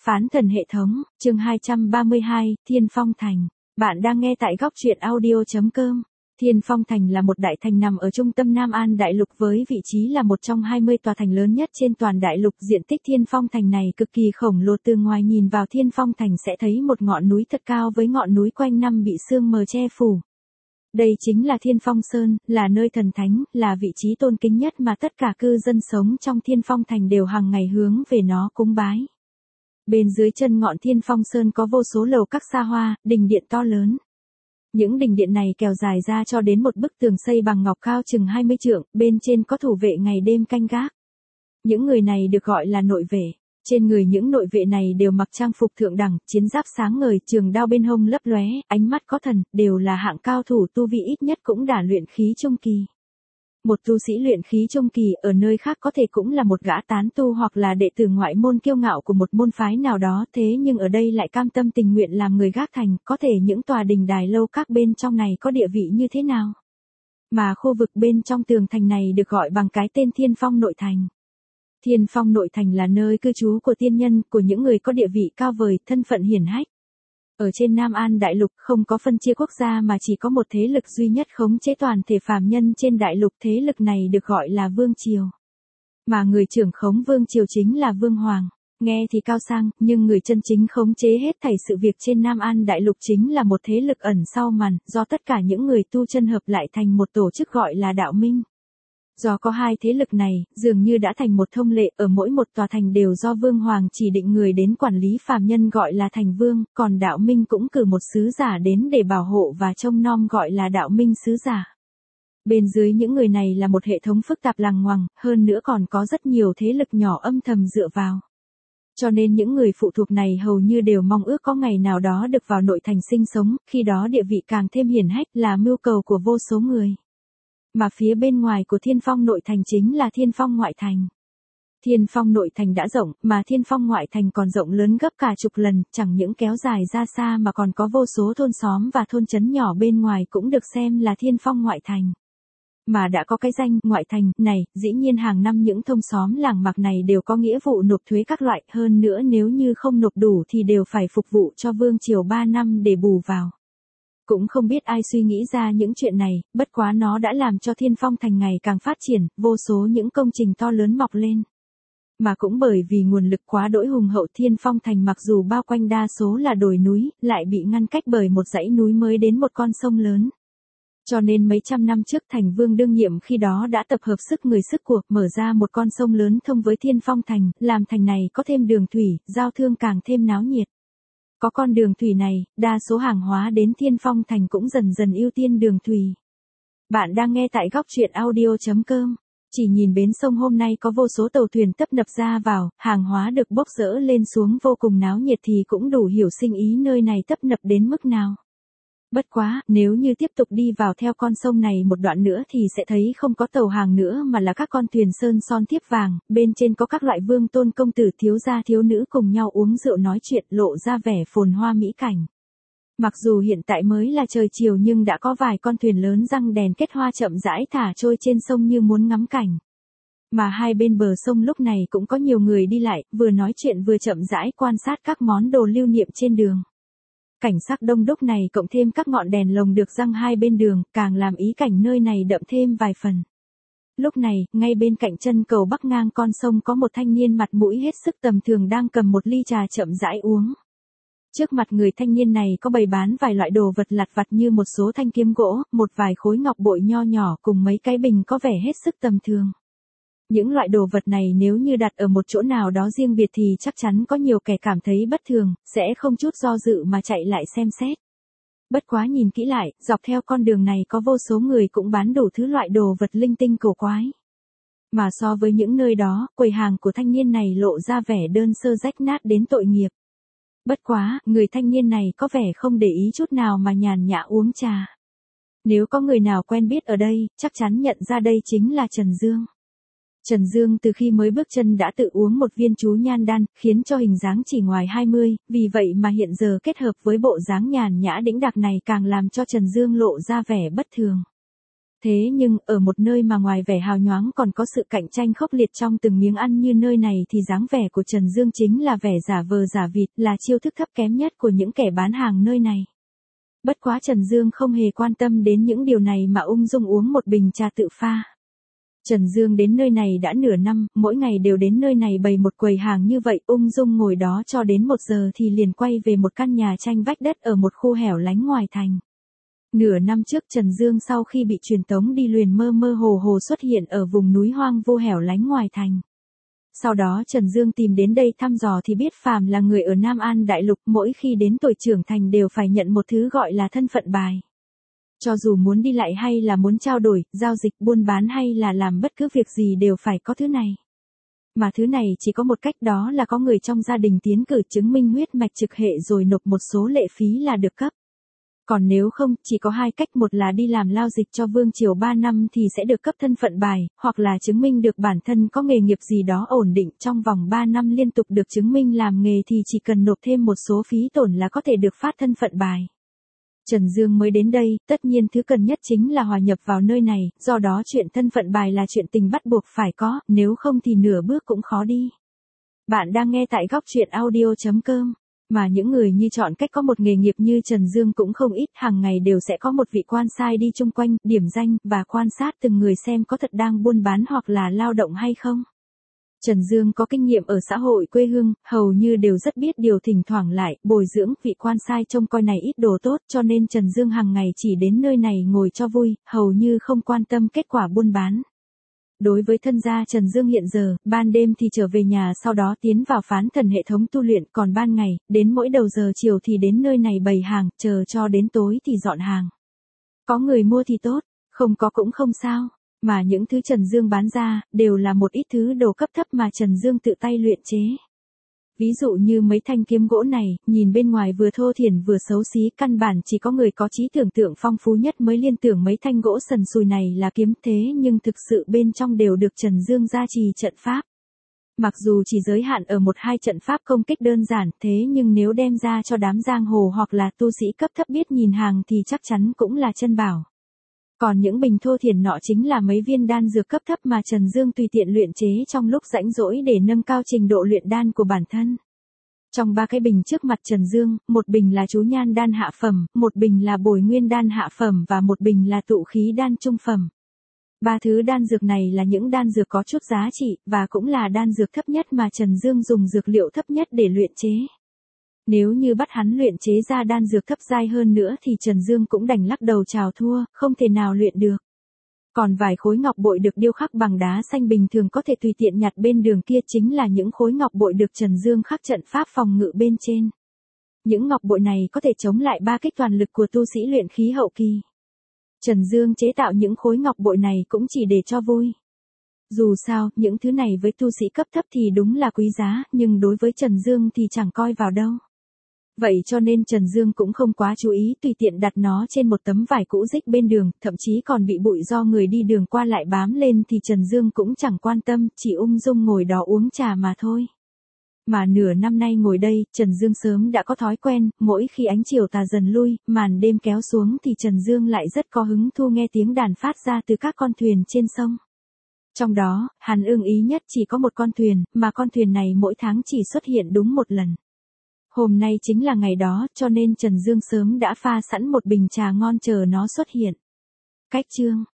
Phán thần hệ thống, chương 232, Thiên Phong Thành. Bạn đang nghe tại góc truyện audio.com. Thiên Phong Thành là một đại thành nằm ở trung tâm Nam An Đại Lục với vị trí là một trong 20 tòa thành lớn nhất trên toàn đại lục. Diện tích Thiên Phong Thành này cực kỳ khổng lồ, từ ngoài nhìn vào Thiên Phong Thành sẽ thấy một ngọn núi thật cao với ngọn núi quanh năm bị sương mờ che phủ. Đây chính là Thiên Phong Sơn, là nơi thần thánh, là vị trí tôn kính nhất mà tất cả cư dân sống trong Thiên Phong Thành đều hàng ngày hướng về nó cúng bái. Bên dưới chân ngọn Thiên Phong Sơn có vô số lầu các xa hoa, đình điện to lớn. Những đình điện này kéo dài ra cho đến một bức tường xây bằng ngọc cao chừng 20 trượng, bên trên có thủ vệ ngày đêm canh gác. Những người này được gọi là nội vệ. Trên người những nội vệ này đều mặc trang phục thượng đẳng, chiến giáp sáng ngời, trường đao bên hông lấp lóe, ánh mắt có thần, đều là hạng cao thủ tu vi ít nhất cũng đã luyện khí trung kỳ. Một tu sĩ luyện khí trung kỳ ở nơi khác có thể cũng là một gã tán tu hoặc là đệ tử ngoại môn kiêu ngạo của một môn phái nào đó, thế nhưng ở đây lại cam tâm tình nguyện làm người gác thành. Có thể những tòa đình đài lâu các bên trong này có địa vị như thế nào? Mà khu vực bên trong tường thành này được gọi bằng cái tên Thiên Phong Nội Thành. Thiên Phong Nội Thành là nơi cư trú của tiên nhân, của những người có địa vị cao vời, thân phận hiển hách. Ở trên Nam An Đại Lục không có phân chia quốc gia mà chỉ có một thế lực duy nhất khống chế toàn thể phàm nhân trên đại lục, thế lực này được gọi là Vương Triều. Mà người trưởng khống Vương Triều chính là Vương Hoàng. Nghe thì cao sang, nhưng người chân chính khống chế hết thảy sự việc trên Nam An Đại Lục chính là một thế lực ẩn sau màn, do tất cả những người tu chân hợp lại thành một tổ chức gọi là Đạo Minh. Do có hai thế lực này, dường như đã thành một thông lệ, ở mỗi một tòa thành đều do Vương Hoàng chỉ định người đến quản lý phàm nhân gọi là thành vương, còn Đạo Minh cũng cử một sứ giả đến để bảo hộ và trông nom gọi là Đạo Minh sứ giả. Bên dưới những người này là một hệ thống phức tạp lằng ngoằng, hơn nữa còn có rất nhiều thế lực nhỏ âm thầm dựa vào. Cho nên những người phụ thuộc này hầu như đều mong ước có ngày nào đó được vào nội thành sinh sống, khi đó địa vị càng thêm hiển hách, là mưu cầu của vô số người. Mà phía bên ngoài của Thiên Phong Nội Thành chính là Thiên Phong Ngoại Thành. Thiên Phong Nội Thành đã rộng, mà Thiên Phong Ngoại Thành còn rộng lớn gấp cả chục lần, chẳng những kéo dài ra xa mà còn có vô số thôn xóm và thôn trấn nhỏ bên ngoài cũng được xem là Thiên Phong Ngoại Thành. Mà đã có cái danh Ngoại Thành này, dĩ nhiên hàng năm những thôn xóm làng mạc này đều có nghĩa vụ nộp thuế các loại, hơn nữa nếu như không nộp đủ thì đều phải phục vụ cho Vương Triều 3 năm để bù vào. Cũng không biết ai suy nghĩ ra những chuyện này, bất quá nó đã làm cho Thiên Phong Thành ngày càng phát triển, vô số những công trình to lớn mọc lên. Mà cũng bởi vì nguồn lực quá đỗi hùng hậu, Thiên Phong Thành mặc dù bao quanh đa số là đồi núi, lại bị ngăn cách bởi một dãy núi mới đến một con sông lớn. Cho nên mấy trăm năm trước thành vương đương nhiệm khi đó đã tập hợp sức người sức của, mở ra một con sông lớn thông với Thiên Phong Thành, làm thành này có thêm đường thủy, giao thương càng thêm náo nhiệt. Có con đường thủy này, đa số hàng hóa đến Thiên Phong Thành cũng dần dần ưu tiên đường thủy. Bạn đang nghe tại góc truyện audio.com. Chỉ nhìn bến sông hôm nay có vô số tàu thuyền tấp nập ra vào, hàng hóa được bốc dỡ lên xuống vô cùng náo nhiệt thì cũng đủ hiểu sinh ý nơi này tấp nập đến mức nào. Bất quá, nếu như tiếp tục đi vào theo con sông này một đoạn nữa thì sẽ thấy không có tàu hàng nữa mà là các con thuyền sơn son thiếp vàng, bên trên có các loại vương tôn công tử thiếu gia thiếu nữ cùng nhau uống rượu nói chuyện, lộ ra vẻ phồn hoa mỹ cảnh. Mặc dù hiện tại mới là trời chiều nhưng đã có vài con thuyền lớn răng đèn kết hoa chậm rãi thả trôi trên sông như muốn ngắm cảnh. Mà hai bên bờ sông lúc này cũng có nhiều người đi lại, vừa nói chuyện vừa chậm rãi quan sát các món đồ lưu niệm trên đường. Cảnh sắc đông đúc này cộng thêm các ngọn đèn lồng được răng hai bên đường, càng làm ý cảnh nơi này đậm thêm vài phần. Lúc này, ngay bên cạnh chân cầu bắc ngang con sông có một thanh niên mặt mũi hết sức tầm thường đang cầm một ly trà chậm rãi uống. Trước mặt người thanh niên này có bày bán vài loại đồ vật lặt vặt như một số thanh kiếm gỗ, một vài khối ngọc bội nho nhỏ cùng mấy cái bình có vẻ hết sức tầm thường. Những loại đồ vật này nếu như đặt ở một chỗ nào đó riêng biệt thì chắc chắn có nhiều kẻ cảm thấy bất thường, sẽ không chút do dự mà chạy lại xem xét. Bất quá nhìn kỹ lại, dọc theo con đường này có vô số người cũng bán đủ thứ loại đồ vật linh tinh cổ quái. Mà so với những nơi đó, quầy hàng của thanh niên này lộ ra vẻ đơn sơ rách nát đến tội nghiệp. Bất quá, người thanh niên này có vẻ không để ý chút nào mà nhàn nhã uống trà. Nếu có người nào quen biết ở đây, chắc chắn nhận ra đây chính là Trần Dương. Trần Dương từ khi mới bước chân đã tự uống một viên chú nhan đan, khiến cho hình dáng chỉ ngoài 20, vì vậy mà hiện giờ kết hợp với bộ dáng nhàn nhã đĩnh đạc này càng làm cho Trần Dương lộ ra vẻ bất thường. Thế nhưng, ở một nơi mà ngoài vẻ hào nhoáng còn có sự cạnh tranh khốc liệt trong từng miếng ăn như nơi này thì dáng vẻ của Trần Dương chính là vẻ giả vờ giả vịt, là chiêu thức thấp kém nhất của những kẻ bán hàng nơi này. Bất quá Trần Dương không hề quan tâm đến những điều này mà ung dung uống một bình trà tự pha. Trần Dương đến nơi này đã nửa năm, mỗi ngày đều đến nơi này bày một quầy hàng như vậy, ung dung ngồi đó cho đến 1 giờ thì liền quay về một căn nhà tranh vách đất ở một khu hẻo lánh ngoài thành. Nửa năm trước Trần Dương sau khi bị truyền tống đi Luyện mơ mơ hồ hồ xuất hiện ở vùng núi hoang vô hẻo lánh ngoài thành. Sau đó Trần Dương tìm đến đây thăm dò thì biết phàm là người ở Nam An Đại Lục mỗi khi đến tuổi trưởng thành đều phải nhận một thứ gọi là thân phận bài. Cho dù muốn đi lại hay là muốn trao đổi, giao dịch, buôn bán hay là làm bất cứ việc gì đều phải có thứ này. Mà thứ này chỉ có một cách, đó là có người trong gia đình tiến cử chứng minh huyết mạch trực hệ rồi nộp một số lệ phí là được cấp. Còn nếu không, chỉ có 2 cách, một là đi làm lao dịch cho vương triều 3 năm thì sẽ được cấp thân phận bài, hoặc là chứng minh được bản thân có nghề nghiệp gì đó ổn định trong vòng 3 năm liên tục được chứng minh làm nghề thì chỉ cần nộp thêm một số phí tổn là có thể được phát thân phận bài. Trần Dương mới đến đây, tất nhiên thứ cần nhất chính là hòa nhập vào nơi này, do đó chuyện thân phận bài là chuyện tình bắt buộc phải có, nếu không thì nửa bước cũng khó đi. Bạn đang nghe tại góc truyện audio.com. Mà những người như chọn cách có một nghề nghiệp như Trần Dương cũng không ít, hàng ngày đều sẽ có một vị quan sai đi chung quanh, điểm danh và quan sát từng người xem có thật đang buôn bán hoặc là lao động hay không. Trần Dương có kinh nghiệm ở xã hội quê hương, hầu như đều rất biết điều, thỉnh thoảng lại bồi dưỡng vị quan sai trông coi này ít đồ tốt, cho nên Trần Dương hàng ngày chỉ đến nơi này ngồi cho vui, hầu như không quan tâm kết quả buôn bán. Đối với thân gia Trần Dương hiện giờ, ban đêm thì trở về nhà sau đó tiến vào phán thần hệ thống tu luyện, còn ban ngày, đến mỗi đầu giờ chiều thì đến nơi này bày hàng, chờ cho đến tối thì dọn hàng. Có người mua thì tốt, không có cũng không sao, mà những thứ Trần Dương bán ra, đều là một ít thứ đồ cấp thấp mà Trần Dương tự tay luyện chế. Ví dụ như mấy thanh kiếm gỗ này, nhìn bên ngoài vừa thô thiển vừa xấu xí, căn bản chỉ có người có trí tưởng tượng phong phú nhất mới liên tưởng mấy thanh gỗ sần sùi này là kiếm, thế nhưng thực sự bên trong đều được Trần Dương gia trì trận pháp. Mặc dù chỉ giới hạn ở 1-2 trận pháp công kích đơn giản, thế nhưng nếu đem ra cho đám giang hồ hoặc là tu sĩ cấp thấp biết nhìn hàng thì chắc chắn cũng là chân bảo. Còn những bình thô thiển nọ chính là mấy viên đan dược cấp thấp mà Trần Dương tùy tiện luyện chế trong lúc rảnh rỗi để nâng cao trình độ luyện đan của bản thân. Trong 3 cái bình trước mặt Trần Dương, một bình là chú nhan đan hạ phẩm, một bình là bồi nguyên đan hạ phẩm và một bình là tụ khí đan trung phẩm. 3 thứ đan dược này là những đan dược có chút giá trị, và cũng là đan dược thấp nhất mà Trần Dương dùng dược liệu thấp nhất để luyện chế. Nếu như bắt hắn luyện chế ra đan dược thấp giai hơn nữa thì Trần Dương cũng đành lắc đầu chào thua, không thể nào luyện được. Còn vài khối ngọc bội được điêu khắc bằng đá xanh bình thường có thể tùy tiện nhặt bên đường kia chính là những khối ngọc bội được Trần Dương khắc trận pháp phòng ngự bên trên. Những ngọc bội này có thể chống lại 3 kích toàn lực của tu sĩ luyện khí hậu kỳ. Trần Dương chế tạo những khối ngọc bội này cũng chỉ để cho vui. Dù sao, những thứ này với tu sĩ cấp thấp thì đúng là quý giá, nhưng đối với Trần Dương thì chẳng coi vào đâu. Vậy cho nên Trần Dương cũng không quá chú ý, tùy tiện đặt nó trên một tấm vải cũ rích bên đường, thậm chí còn bị bụi do người đi đường qua lại bám lên thì Trần Dương cũng chẳng quan tâm, chỉ ung dung ngồi đó uống trà mà thôi. Mà nửa năm nay ngồi đây, Trần Dương sớm đã có thói quen, mỗi khi ánh chiều tà dần lui, màn đêm kéo xuống thì Trần Dương lại rất có hứng thu nghe tiếng đàn phát ra từ các con thuyền trên sông. Trong đó, hắn ưng ý nhất chỉ có một con thuyền, mà con thuyền này mỗi tháng chỉ xuất hiện đúng một lần. Hôm nay chính là ngày đó, cho nên Trần Dương sớm đã pha sẵn một bình trà ngon chờ nó xuất hiện. Cách chương